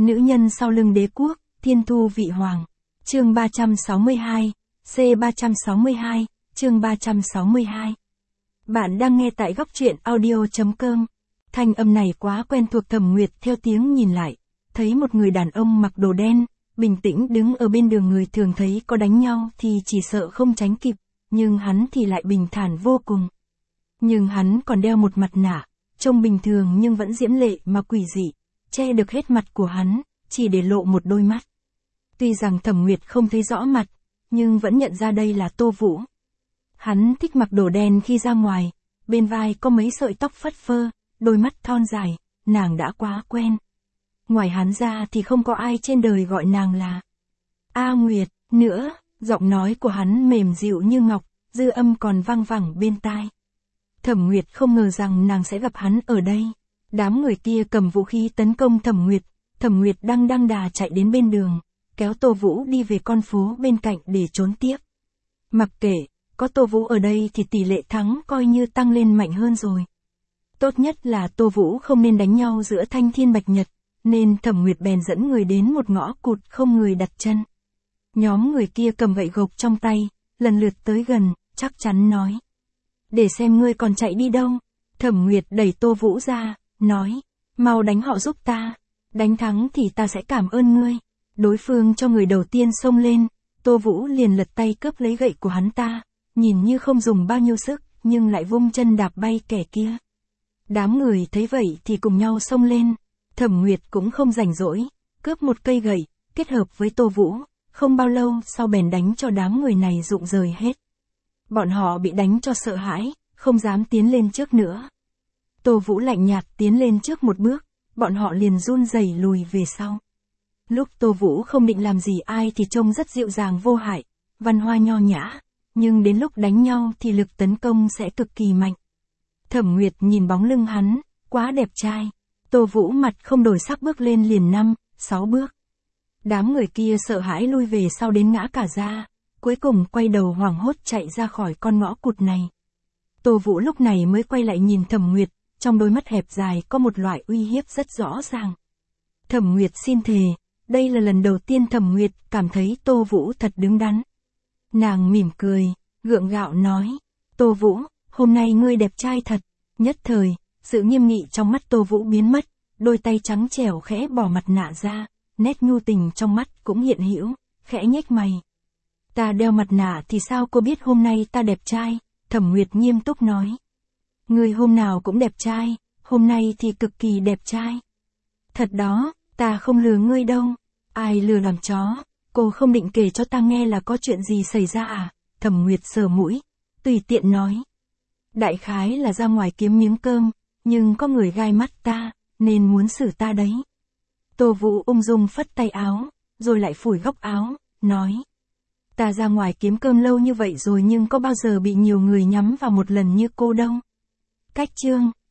Nữ nhân sau lưng đế quốc, thiên thu vị hoàng. Chương 362, C362, chương 362. Bạn đang nghe tại góc truyện audio.com. Thanh âm này quá quen thuộc. Thẩm Nguyệt theo tiếng nhìn lại, thấy một người đàn ông mặc đồ đen, bình tĩnh đứng ở bên đường. Người thường thấy có đánh nhau thì chỉ sợ không tránh kịp, nhưng hắn thì lại bình thản vô cùng. Nhưng hắn còn đeo một mặt nạ, trông bình thường nhưng vẫn diễm lệ mà quỷ dị, che được hết mặt của hắn, chỉ để lộ một đôi mắt. Tuy rằng Thẩm Nguyệt không thấy rõ mặt, nhưng vẫn nhận ra đây là Tô Vũ. Hắn thích mặc đồ đen khi ra ngoài, bên vai có mấy sợi tóc phất phơ, đôi mắt thon dài, nàng đã quá quen. Ngoài hắn ra thì không có ai trên đời gọi nàng là A Nguyệt nữa, giọng nói của hắn mềm dịu như ngọc, dư âm còn vang vẳng bên tai. Thẩm Nguyệt không ngờ rằng nàng sẽ gặp hắn ở đây. Đám người kia cầm vũ khí tấn công Thẩm Nguyệt. Thẩm Nguyệt đăng đà chạy đến bên đường, kéo Tô Vũ đi về con phố bên cạnh để trốn tiếp. Mặc kệ, có Tô Vũ ở đây thì tỷ lệ thắng coi như tăng lên mạnh hơn rồi. Tốt nhất là Tô Vũ không nên đánh nhau giữa Thanh Thiên Bạch Nhật, nên Thẩm Nguyệt bèn dẫn người đến một ngõ cụt không người đặt chân. Nhóm người kia cầm gậy gộc trong tay, lần lượt tới gần, chắc chắn nói: "Để xem ngươi còn chạy đi đâu." Thẩm Nguyệt đẩy Tô Vũ ra, nói: "Mau đánh họ giúp ta, đánh thắng thì ta sẽ cảm ơn ngươi." Đối phương cho người đầu tiên xông lên, Tô Vũ liền lật tay cướp lấy gậy của hắn ta, nhìn như không dùng bao nhiêu sức, nhưng lại vung chân đạp bay kẻ kia. Đám người thấy vậy thì cùng nhau xông lên, Thẩm Nguyệt cũng không rảnh rỗi, cướp một cây gậy, kết hợp với Tô Vũ, không bao lâu sau bèn đánh cho đám người này rụng rời hết. Bọn họ bị đánh cho sợ hãi, không dám tiến lên trước nữa. Tô Vũ lạnh nhạt tiến lên trước một bước, bọn họ liền run rẩy lùi về sau. Lúc Tô Vũ không định làm gì ai thì trông rất dịu dàng vô hại, văn hoa nho nhã, nhưng đến lúc đánh nhau thì lực tấn công sẽ cực kỳ mạnh. Thẩm Nguyệt nhìn bóng lưng hắn, quá đẹp trai. Tô Vũ mặt không đổi sắc bước lên liền 5-6 bước. Đám người kia sợ hãi lui về sau đến ngã cả ra, cuối cùng quay đầu hoảng hốt chạy ra khỏi con ngõ cụt này. Tô Vũ lúc này mới quay lại nhìn Thẩm Nguyệt, trong đôi mắt hẹp dài có một loại uy hiếp rất rõ ràng. Thẩm Nguyệt xin thề, đây là lần đầu tiên Thẩm Nguyệt cảm thấy Tô Vũ thật đứng đắn. Nàng mỉm cười, gượng gạo nói: "Tô Vũ, hôm nay ngươi đẹp trai thật." Nhất thời, sự nghiêm nghị trong mắt Tô Vũ biến mất, đôi tay trắng trẻo khẽ bỏ mặt nạ ra, nét nhu tình trong mắt cũng hiện hữu, khẽ nhếch mày. "Ta đeo mặt nạ thì sao cô biết hôm nay ta đẹp trai?" Thẩm Nguyệt nghiêm túc nói. "Ngươi hôm nào cũng đẹp trai, hôm nay thì cực kỳ đẹp trai." "Thật đó, ta không lừa ngươi đâu." "Ai lừa làm chó, cô không định kể cho ta nghe là có chuyện gì xảy ra à?" Thẩm Nguyệt sờ mũi, tùy tiện nói: "Đại khái là ra ngoài kiếm miếng cơm, nhưng có người gai mắt ta, nên muốn xử ta đấy." Tô Vũ ung dung phất tay áo, rồi lại phủi góc áo, nói: "Ta ra ngoài kiếm cơm lâu như vậy rồi nhưng có bao giờ bị nhiều người nhắm vào một lần như cô đâu." Cách chương